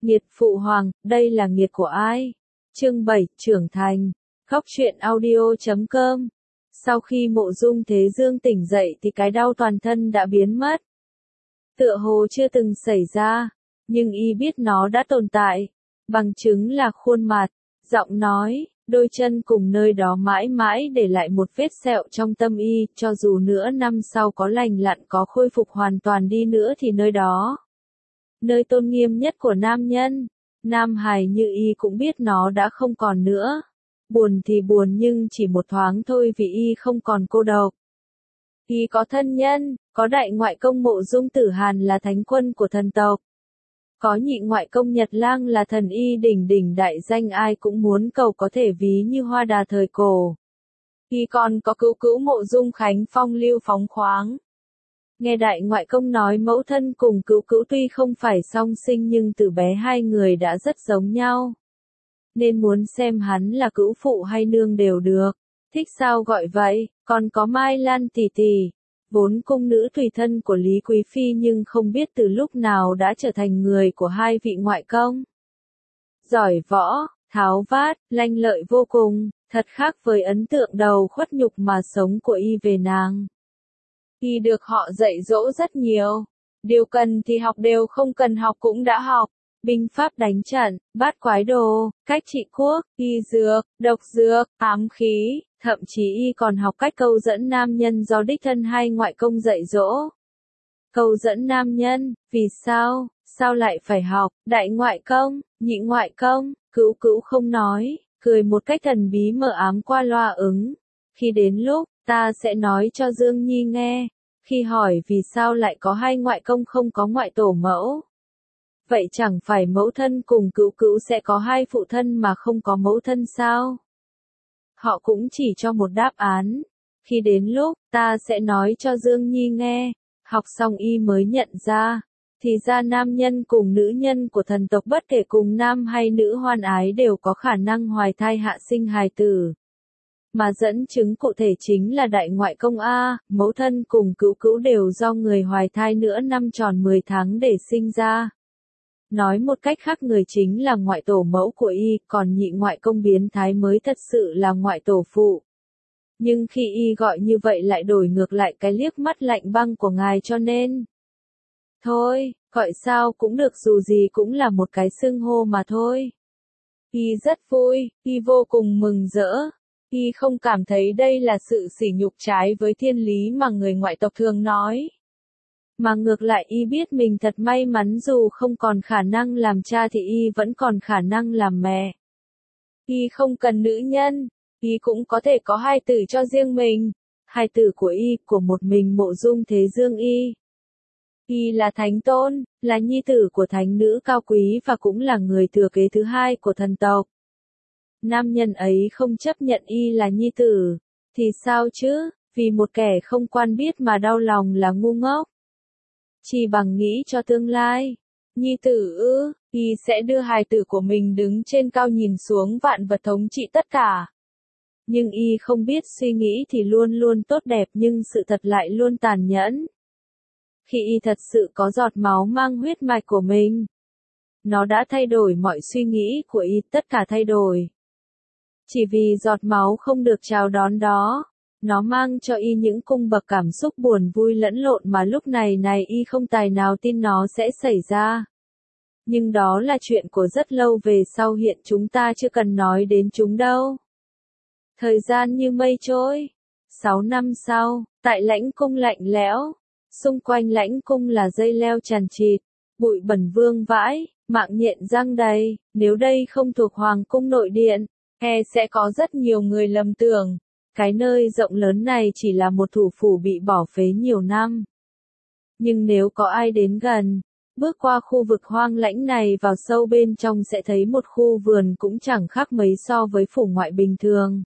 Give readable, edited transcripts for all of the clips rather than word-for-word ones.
Nghiệt phụ hoàng, đây là nghiệt của ai? Chương 7, trưởng thành. Góc truyện audio.com. Sau khi Mộ Dung Thế Dương tỉnh dậy thì cái đau toàn thân đã biến mất. Tựa hồ chưa từng xảy ra, nhưng y biết nó đã tồn tại. Bằng chứng là khuôn mặt, giọng nói, đôi chân cùng nơi đó mãi mãi để lại một vết sẹo trong tâm y, cho dù nửa năm sau có lành lặn có khôi phục hoàn toàn đi nữa thì nơi đó, nơi tôn nghiêm nhất của nam nhân, nam hài như y cũng biết nó đã không còn nữa. Buồn thì buồn nhưng chỉ một thoáng thôi vì y không còn cô độc. Y có thân nhân, có đại ngoại công Mộ Dung Tử Hàn là thánh quân của thần tộc. Có nhị ngoại công Nhật Lang là thần y đỉnh đỉnh đại danh ai cũng muốn cầu có thể ví như Hoa Đà thời cổ. Y còn có cứu cứu Mộ Dung Khánh phong lưu phóng khoáng. Nghe đại ngoại công nói mẫu thân cùng cứu cứu tuy không phải song sinh nhưng từ bé hai người đã rất giống nhau. Nên muốn xem hắn là cữu phụ hay nương đều được. Thích sao gọi vậy, còn có Mai Lan tỷ tỷ, vốn cung nữ tùy thân của Lý Quý Phi nhưng không biết từ lúc nào đã trở thành người của hai vị ngoại công. Giỏi võ, tháo vát, lanh lợi vô cùng, thật khác với ấn tượng đầu khuất nhục mà sống của y về nàng. Y được họ dạy dỗ rất nhiều, điều cần thì học đều không cần học cũng đã học. Binh pháp đánh trận, bát quái đồ, cách trị quốc, y dược, độc dược, ám khí, thậm chí y còn học cách câu dẫn nam nhân do đích thân hai ngoại công dạy dỗ. Câu dẫn nam nhân, vì sao, sao lại phải học, đại ngoại công, nhị ngoại công, cữu cữu không nói, cười một cách thần bí mờ ám qua loa ứng. Khi đến lúc, ta sẽ nói cho Dương Nhi nghe, khi hỏi vì sao lại có hai ngoại công không có ngoại tổ mẫu. Vậy chẳng phải mẫu thân cùng cữu cữu sẽ có hai phụ thân mà không có mẫu thân sao? Họ cũng chỉ cho một đáp án. Khi đến lúc, ta sẽ nói cho Dương Nhi nghe. Học xong y mới nhận ra. Thì ra nam nhân cùng nữ nhân của thần tộc bất kể cùng nam hay nữ hoan ái đều có khả năng hoài thai hạ sinh hài tử. Mà dẫn chứng cụ thể chính là đại ngoại công A, mẫu thân cùng cữu cữu đều do người hoài thai nửa năm tròn 10 tháng để sinh ra. Nói một cách khác người chính là ngoại tổ mẫu của y, còn nhị ngoại công biến thái mới thật sự là ngoại tổ phụ. Nhưng khi y gọi như vậy lại đổi ngược lại cái liếc mắt lạnh băng của ngài cho nên. Thôi, gọi sao cũng được dù gì cũng là một cái xưng hô mà thôi. Y rất vui, y vô cùng mừng rỡ. Y không cảm thấy đây là sự sỉ nhục trái với thiên lý mà người ngoại tộc thường nói. Mà ngược lại y biết mình thật may mắn dù không còn khả năng làm cha thì y vẫn còn khả năng làm mẹ. Y không cần nữ nhân, y cũng có thể có hai tử cho riêng mình. Hai tử của y, của một mình Mộ Dung Thế Dương y. Y là thánh tôn, là nhi tử của thánh nữ cao quý và cũng là người thừa kế thứ hai của thần tộc. Nam nhân ấy không chấp nhận y là nhi tử, thì sao chứ, vì một kẻ không quan biết mà đau lòng là ngu ngốc. Chỉ bằng nghĩ cho tương lai. Nhi tử ư, y sẽ đưa hài tử của mình đứng trên cao nhìn xuống vạn vật thống trị tất cả. Nhưng y không biết suy nghĩ thì luôn luôn tốt đẹp nhưng sự thật lại luôn tàn nhẫn. Khi y thật sự có giọt máu mang huyết mạch của mình, nó đã thay đổi mọi suy nghĩ của y, tất cả thay đổi. Chỉ vì giọt máu không được chào đón đó. Nó mang cho y những cung bậc cảm xúc buồn vui lẫn lộn mà lúc này y không tài nào tin nó sẽ xảy ra. Nhưng đó là chuyện của rất lâu về sau hiện chúng ta chưa cần nói đến chúng đâu. Thời gian như mây trôi. 6 năm sau, tại lãnh cung lạnh lẽo. Xung quanh lãnh cung là dây leo chằng chịt, bụi bẩn vương vãi, mạng nhện răng đầy. Nếu đây không thuộc hoàng cung nội điện, sẽ có rất nhiều người lầm tưởng. Cái nơi rộng lớn này chỉ là một thủ phủ bị bỏ phế nhiều năm. Nhưng nếu có ai đến gần, bước qua khu vực hoang lãnh này vào sâu bên trong sẽ thấy một khu vườn cũng chẳng khác mấy so với phủ ngoại bình thường.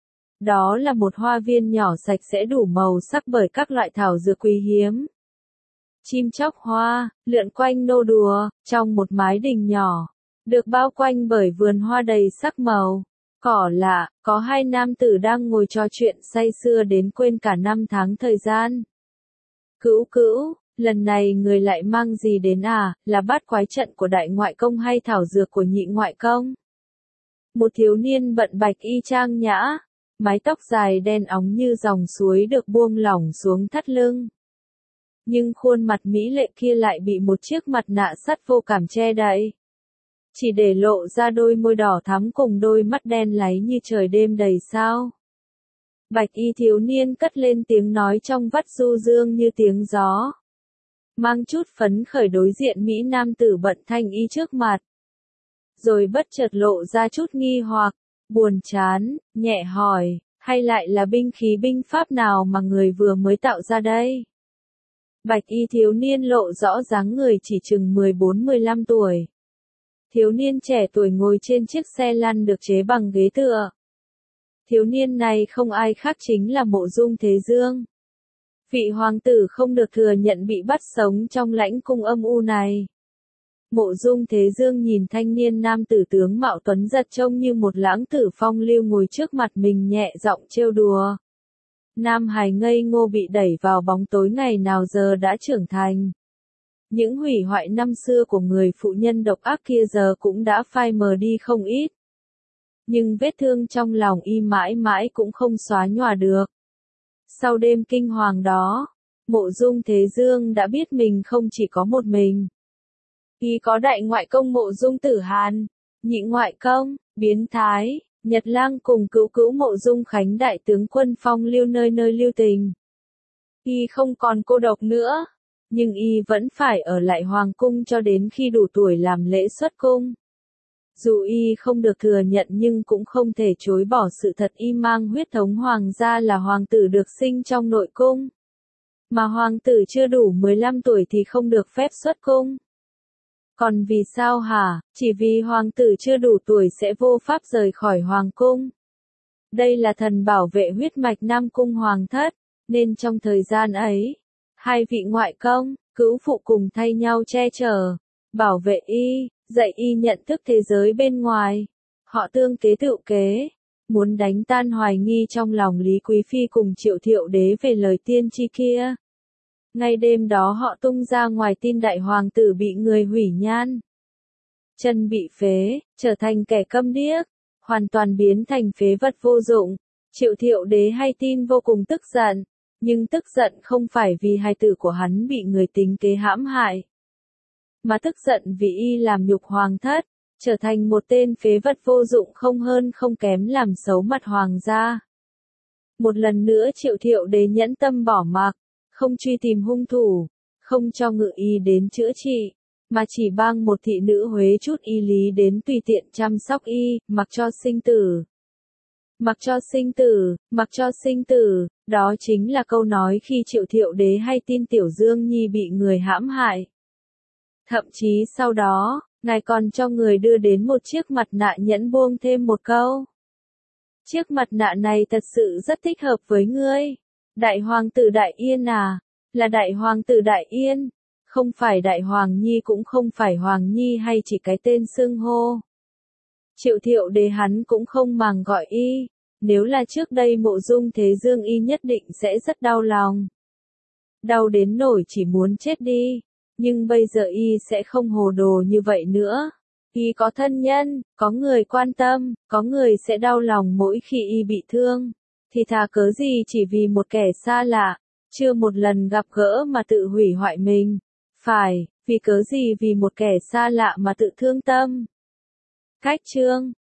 Đó là một hoa viên nhỏ sạch sẽ đủ màu sắc bởi các loại thảo dược quý hiếm. Chim chóc hoa, lượn quanh nô đùa, trong một mái đình nhỏ, được bao quanh bởi vườn hoa đầy sắc màu. Cỏ lạ, có hai nam tử đang ngồi trò chuyện say sưa đến quên cả năm tháng thời gian. Cữu cữu, lần này người lại mang gì đến à, là bát quái trận của đại ngoại công hay thảo dược của nhị ngoại công? Một thiếu niên bận bạch y trang nhã, mái tóc dài đen óng như dòng suối được buông lỏng xuống thắt lưng. Nhưng khuôn mặt mỹ lệ kia lại bị một chiếc mặt nạ sắt vô cảm che đậy. Chỉ để lộ ra đôi môi đỏ thắm cùng đôi mắt đen láy như trời đêm đầy sao. Bạch y thiếu niên cất lên tiếng nói trong vắt du dương như tiếng gió. Mang chút phấn khởi đối diện Mỹ nam tử bận thanh y trước mặt. Rồi bất chợt lộ ra chút nghi hoặc, buồn chán, nhẹ hỏi, hay lại là binh khí binh pháp nào mà người vừa mới tạo ra đây? Bạch y thiếu niên lộ rõ dáng người chỉ chừng 14-15 tuổi. Thiếu niên trẻ tuổi ngồi trên chiếc xe lăn được chế bằng ghế tựa. Thiếu niên này không ai khác chính là Mộ Dung Thế Dương. Vị hoàng tử không được thừa nhận bị bắt sống trong lãnh cung âm u này. Mộ Dung Thế Dương nhìn thanh niên nam tử tướng mạo tuấn giật trông như một lãng tử phong lưu ngồi trước mặt mình nhẹ giọng trêu đùa. Nam hài ngây ngô bị đẩy vào bóng tối ngày nào giờ đã trưởng thành. Những hủy hoại năm xưa của người phụ nhân độc ác kia giờ cũng đã phai mờ đi không ít. Nhưng vết thương trong lòng y mãi mãi cũng không xóa nhòa được. Sau đêm kinh hoàng đó, Mộ Dung Thế Dương đã biết mình không chỉ có một mình. Y có đại ngoại công Mộ Dung Tử Hàn, nhị ngoại công, biến thái, Nhật Lang cùng cứu cứu Mộ Dung Khánh đại tướng quân phong lưu nơi nơi lưu tình. Y không còn cô độc nữa, nhưng y vẫn phải ở lại hoàng cung cho đến khi đủ tuổi làm lễ xuất cung. Dù y không được thừa nhận nhưng cũng không thể chối bỏ sự thật y mang huyết thống hoàng gia là hoàng tử được sinh trong nội cung. Mà hoàng tử chưa đủ 15 tuổi thì không được phép xuất cung. Còn vì sao hả? Chỉ vì hoàng tử chưa đủ tuổi sẽ vô pháp rời khỏi hoàng cung. Đây là thần bảo vệ huyết mạch Nam Cung Hoàng thất, nên trong thời gian ấy, hai vị ngoại công, cứu phụ cùng thay nhau che chở, bảo vệ y, dạy y nhận thức thế giới bên ngoài. Họ tương kế tựu kế, muốn đánh tan hoài nghi trong lòng Lý Quý Phi cùng Triệu Thiệu Đế về lời tiên tri kia. Ngay đêm đó họ tung ra ngoài tin đại hoàng tử bị người hủy nhan. Chân bị phế, trở thành kẻ câm điếc, hoàn toàn biến thành phế vật vô dụng. Triệu Thiệu Đế hay tin vô cùng tức giận, nhưng tức giận không phải vì hài tử của hắn bị người tính kế hãm hại, mà tức giận vì y làm nhục hoàng thất, trở thành một tên phế vật vô dụng không hơn không kém làm xấu mặt hoàng gia. Một lần nữa Triệu Thiệu Đế nhẫn tâm bỏ mặc, không truy tìm hung thủ, không cho ngự y đến chữa trị, mà chỉ bang một thị nữ Huế chút y lý đến tùy tiện chăm sóc y, mặc cho sinh tử. Mặc cho sinh tử, mặc cho sinh tử, đó chính là câu nói khi Triệu Thiệu Đế hay tin Tiểu Dương Nhi bị người hãm hại. Thậm chí sau đó, ngài còn cho người đưa đến một chiếc mặt nạ nhẫn buông thêm một câu. Chiếc mặt nạ này thật sự rất thích hợp với ngươi. Đại hoàng tử Đại Yên à, là đại hoàng tử Đại Yên, không phải Đại Hoàng Nhi cũng không phải Hoàng Nhi hay chỉ cái tên xưng hô. Triệu Thiệu Đế hắn cũng không màng gọi y, nếu là trước đây Mộ Dung Thế Dương y nhất định sẽ rất đau lòng. Đau đến nỗi chỉ muốn chết đi, nhưng bây giờ y sẽ không hồ đồ như vậy nữa. Y có thân nhân, có người quan tâm, có người sẽ đau lòng mỗi khi y bị thương. Thì thà cớ gì chỉ vì một kẻ xa lạ, chưa một lần gặp gỡ mà tự hủy hoại mình. Phải, vì cớ gì vì một kẻ xa lạ mà tự thương tâm. Cách chương